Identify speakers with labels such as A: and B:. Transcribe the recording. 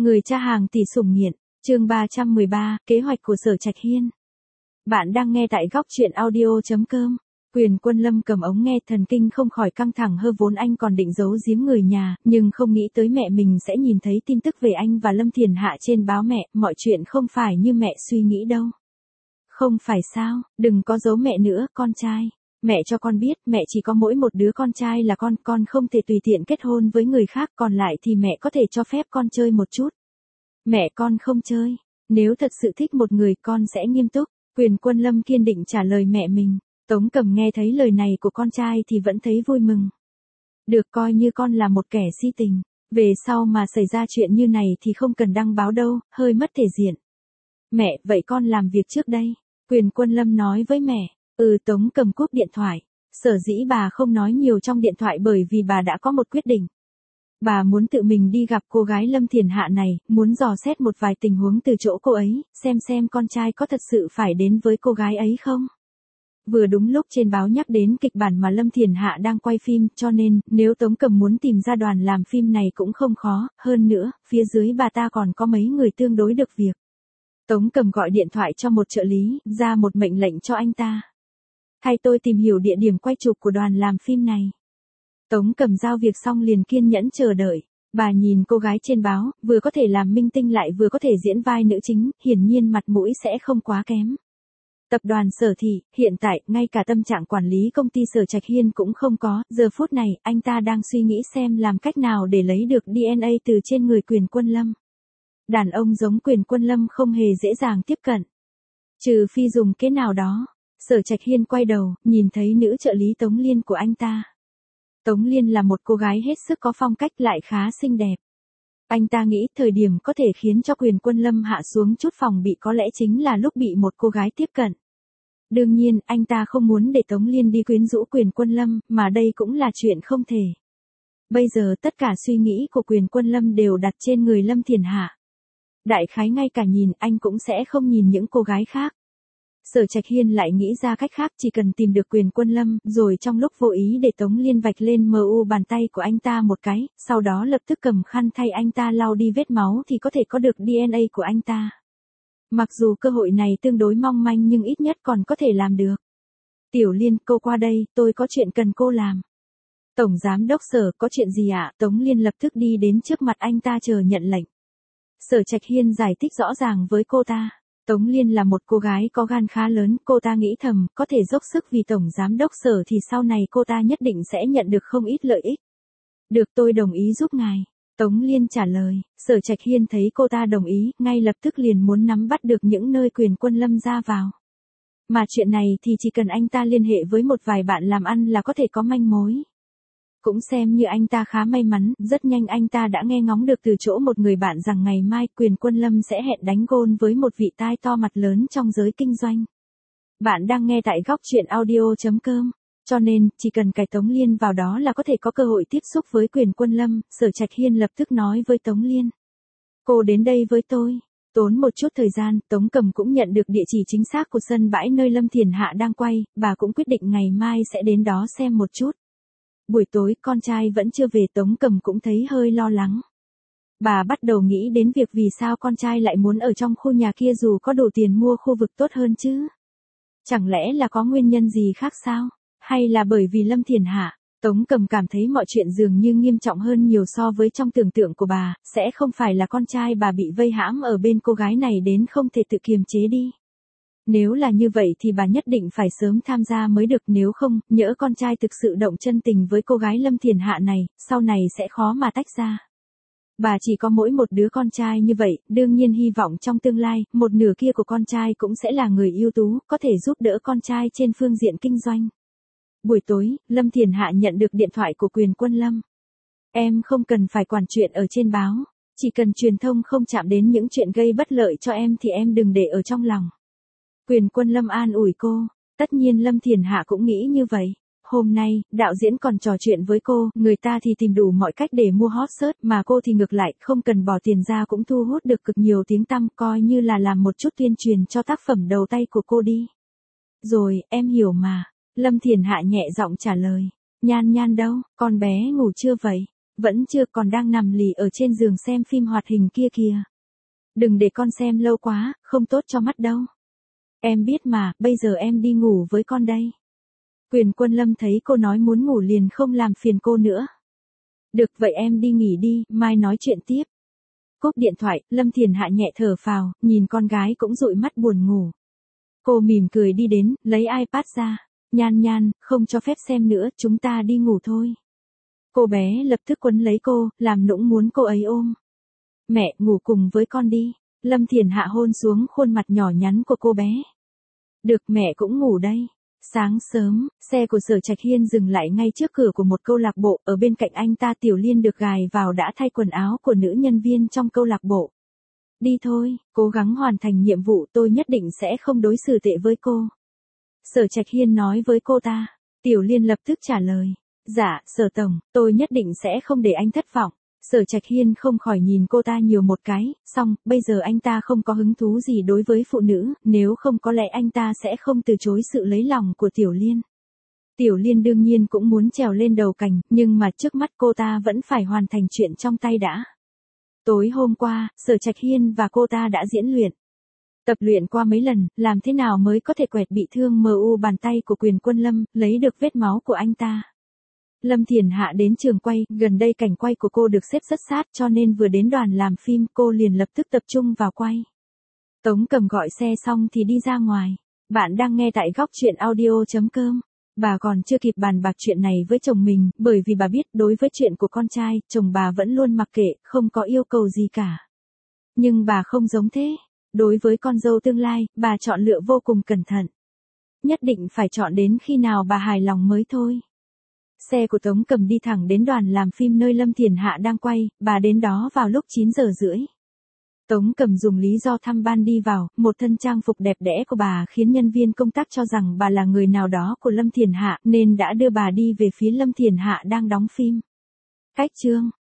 A: Người cha hàng tỷ sủng nghiện, chương 313, kế hoạch của Sở Trạch Hiên. Bạn đang nghe tại góc truyện audio.com. Quyền Quân Lâm cầm ống nghe, thần kinh không khỏi căng thẳng hơ, vốn anh còn định giấu giếm người nhà, nhưng không nghĩ tới mẹ mình sẽ nhìn thấy tin tức về anh và Lâm Thiền Hạ trên báo. Mẹ, mọi chuyện không phải như mẹ suy nghĩ đâu. Không phải sao, đừng có giấu mẹ nữa, con trai. Mẹ cho con biết, mẹ chỉ có mỗi một đứa con trai là con không thể tùy tiện kết hôn với người khác, còn lại thì mẹ có thể cho phép con chơi một chút. Mẹ con không chơi, nếu thật sự thích một người con sẽ nghiêm túc. Quyền Quân Lâm kiên định trả lời mẹ mình. Tống Cầm nghe thấy lời này của con trai thì vẫn thấy vui mừng. Được, coi như con là một kẻ si tình, về sau mà xảy ra chuyện như này thì không cần đăng báo đâu, hơi mất thể diện. Mẹ, vậy con làm việc trước đây. Quyền Quân Lâm nói với mẹ. Tống Cầm cúp điện thoại. Sở dĩ bà không nói nhiều trong điện thoại bởi vì bà đã có một quyết định. Bà muốn tự mình đi gặp cô gái Lâm Thiền Hạ này, muốn dò xét một vài tình huống từ chỗ cô ấy, xem con trai có thật sự phải đến với cô gái ấy không. Vừa đúng lúc trên báo nhắc đến kịch bản mà Lâm Thiền Hạ đang quay phim, cho nên, nếu Tống Cầm muốn tìm ra đoàn làm phim này cũng không khó, hơn nữa, phía dưới bà ta còn có mấy người tương đối được việc. Tống Cầm gọi điện thoại cho một trợ lý, ra một mệnh lệnh cho anh ta. Thay tôi tìm hiểu địa điểm quay chụp của đoàn làm phim này. Tống Cầm giao việc xong liền kiên nhẫn chờ đợi. Bà nhìn cô gái trên báo, vừa có thể làm minh tinh lại vừa có thể diễn vai nữ chính, hiển nhiên mặt mũi sẽ không quá kém. Tập đoàn Sở Thị, hiện tại, ngay cả tâm trạng quản lý công ty Sở Trạch Hiên cũng không có, giờ phút này, anh ta đang suy nghĩ xem làm cách nào để lấy được DNA từ trên người Quyền Quân Lâm. Đàn ông giống Quyền Quân Lâm không hề dễ dàng tiếp cận. Trừ phi dùng kế nào đó. Sở Trạch Hiên quay đầu, nhìn thấy nữ trợ lý Tống Liên của anh ta. Tống Liên là một cô gái hết sức có phong cách lại khá xinh đẹp. Anh ta nghĩ thời điểm có thể khiến cho Quyền Quân Lâm hạ xuống chút phòng bị có lẽ chính là lúc bị một cô gái tiếp cận. Đương nhiên, anh ta không muốn để Tống Liên đi quyến rũ Quyền Quân Lâm, mà đây cũng là chuyện không thể. Bây giờ tất cả suy nghĩ của Quyền Quân Lâm đều đặt trên người Lâm Thiền Hạ. Đại khái ngay cả nhìn anh cũng sẽ không nhìn những cô gái khác. Sở Trạch Hiên lại nghĩ ra cách khác, chỉ cần tìm được Quyền Quân Lâm, rồi trong lúc vô ý để Tống Liên vạch lên mu bàn tay của anh ta một cái, sau đó lập tức cầm khăn thay anh ta lau đi vết máu thì có thể có được DNA của anh ta. Mặc dù cơ hội này tương đối mong manh nhưng ít nhất còn có thể làm được. Tiểu Liên, cô qua đây, tôi có chuyện cần cô làm. Tổng Giám đốc Sở, có chuyện gì ạ? Tống Liên lập tức đi đến trước mặt anh ta chờ nhận lệnh. Sở Trạch Hiên giải thích rõ ràng với cô ta. Tống Liên là một cô gái có gan khá lớn, cô ta nghĩ thầm, có thể dốc sức vì Tổng Giám đốc Sở thì sau này cô ta nhất định sẽ nhận được không ít lợi ích. Được, tôi đồng ý giúp ngài. Tống Liên trả lời. Sở Trạch Hiên thấy cô ta đồng ý, ngay lập tức liền muốn nắm bắt được những nơi Quyền Quân Lâm ra vào. Mà chuyện này thì chỉ cần anh ta liên hệ với một vài bạn làm ăn là có thể có manh mối. Cũng xem như anh ta khá may mắn, rất nhanh anh ta đã nghe ngóng được từ chỗ một người bạn rằng ngày mai Quyền Quân Lâm sẽ hẹn đánh gôn với một vị tai to mặt lớn trong giới kinh doanh. Bạn đang nghe tại góc truyện audio.com. Cho nên, chỉ cần cài Tống Liên vào đó là có thể có cơ hội tiếp xúc với Quyền Quân Lâm. Sở Trạch Hiên lập tức nói với Tống Liên. Cô đến đây với tôi. Tốn một chút thời gian, Tống Cầm cũng nhận được địa chỉ chính xác của sân bãi nơi Lâm Thiền Hạ đang quay, bà cũng quyết định ngày mai sẽ đến đó xem một chút. Buổi tối, con trai vẫn chưa về, Tống Cầm cũng thấy hơi lo lắng. Bà bắt đầu nghĩ đến việc vì sao con trai lại muốn ở trong khu nhà kia dù có đủ tiền mua khu vực tốt hơn chứ. Chẳng lẽ là có nguyên nhân gì khác sao? Hay là bởi vì Lâm Thiền Hạ? Tống Cầm cảm thấy mọi chuyện dường như nghiêm trọng hơn nhiều so với trong tưởng tượng của bà, sẽ không phải là con trai bà bị vây hãm ở bên cô gái này đến không thể tự kiềm chế đi. Nếu là như vậy thì bà nhất định phải sớm tham gia mới được, nếu không, nhỡ con trai thực sự động chân tình với cô gái Lâm Thiền Hạ này, sau này sẽ khó mà tách ra. Bà chỉ có mỗi một đứa con trai như vậy, đương nhiên hy vọng trong tương lai, một nửa kia của con trai cũng sẽ là người ưu tú, có thể giúp đỡ con trai trên phương diện kinh doanh. Buổi tối, Lâm Thiền Hạ nhận được điện thoại của Quyền Quân Lâm. Em không cần phải quản chuyện ở trên báo, chỉ cần truyền thông không chạm đến những chuyện gây bất lợi cho em thì em đừng để ở trong lòng. Quyền Quân Lâm an ủi cô, tất nhiên Lâm Thiền Hạ cũng nghĩ như vậy. Hôm nay, đạo diễn còn trò chuyện với cô, người ta thì tìm đủ mọi cách để mua hot search, mà cô thì ngược lại, không cần bỏ tiền ra cũng thu hút được cực nhiều tiếng tăm, coi như là làm một chút tuyên truyền cho tác phẩm đầu tay của cô đi. Rồi, em hiểu mà. Lâm Thiền Hạ nhẹ giọng trả lời. Nhan Nhan đâu, con bé ngủ chưa vậy? Vẫn chưa, còn đang nằm lì ở trên giường xem phim hoạt hình kia kìa. Đừng để con xem lâu quá, không tốt cho mắt đâu. Em biết mà, bây giờ em đi ngủ với con đây. Quyền Quân Lâm thấy cô nói muốn ngủ liền không làm phiền cô nữa. Được, vậy em đi nghỉ đi, mai nói chuyện tiếp. Cúp điện thoại, Lâm Thiền Hạ nhẹ thở phào, nhìn con gái cũng dụi mắt buồn ngủ. Cô mỉm cười đi đến, lấy iPad ra. Nhan Nhan, không cho phép xem nữa, chúng ta đi ngủ thôi. Cô bé lập tức quấn lấy cô, làm nũng muốn cô ấy ôm. Mẹ, ngủ cùng với con đi. Lâm Thiền Hạ hôn xuống khuôn mặt nhỏ nhắn của cô bé. Được, mẹ cũng ngủ đây. Sáng sớm, xe của Sở Trạch Hiên dừng lại ngay trước cửa của một câu lạc bộ, ở bên cạnh anh ta Tiểu Liên được gài vào đã thay quần áo của nữ nhân viên trong câu lạc bộ. Đi thôi, cố gắng hoàn thành nhiệm vụ, tôi nhất định sẽ không đối xử tệ với cô. Sở Trạch Hiên nói với cô ta. Tiểu Liên lập tức trả lời. Dạ, Sở Tổng, tôi nhất định sẽ không để anh thất vọng. Sở Trạch Hiên không khỏi nhìn cô ta nhiều một cái, xong, bây giờ anh ta không có hứng thú gì đối với phụ nữ, nếu không có lẽ anh ta sẽ không từ chối sự lấy lòng của Tiểu Liên. Tiểu Liên đương nhiên cũng muốn trèo lên đầu cành, nhưng mà trước mắt cô ta vẫn phải hoàn thành chuyện trong tay đã. Tối hôm qua, Sở Trạch Hiên và cô ta đã diễn luyện. Tập luyện qua mấy lần, làm thế nào mới có thể quẹt bị thương MU bàn tay của Quyền Quân Lâm, lấy được vết máu của anh ta. Lâm Thiền Hạ đến trường quay, gần đây cảnh quay của cô được xếp rất sát cho nên vừa đến đoàn làm phim cô liền lập tức tập trung vào quay. Tống Cầm gọi xe xong thì đi ra ngoài. Bạn đang nghe tại góc truyện audio.com. Bà còn chưa kịp bàn bạc chuyện này với chồng mình, bởi vì bà biết đối với chuyện của con trai, chồng bà vẫn luôn mặc kệ, không có yêu cầu gì cả. Nhưng bà không giống thế. Đối với con dâu tương lai, bà chọn lựa vô cùng cẩn thận. Nhất định phải chọn đến khi nào bà hài lòng mới thôi. Xe của Tống Cầm đi thẳng đến đoàn làm phim nơi Lâm Thiền Hạ đang quay, bà đến đó vào lúc 9 giờ rưỡi. Tống Cầm dùng lý do thăm ban đi vào, một thân trang phục đẹp đẽ của bà khiến nhân viên công tác cho rằng bà là người nào đó của Lâm Thiền Hạ nên đã đưa bà đi về phía Lâm Thiền Hạ đang đóng phim. Cách chương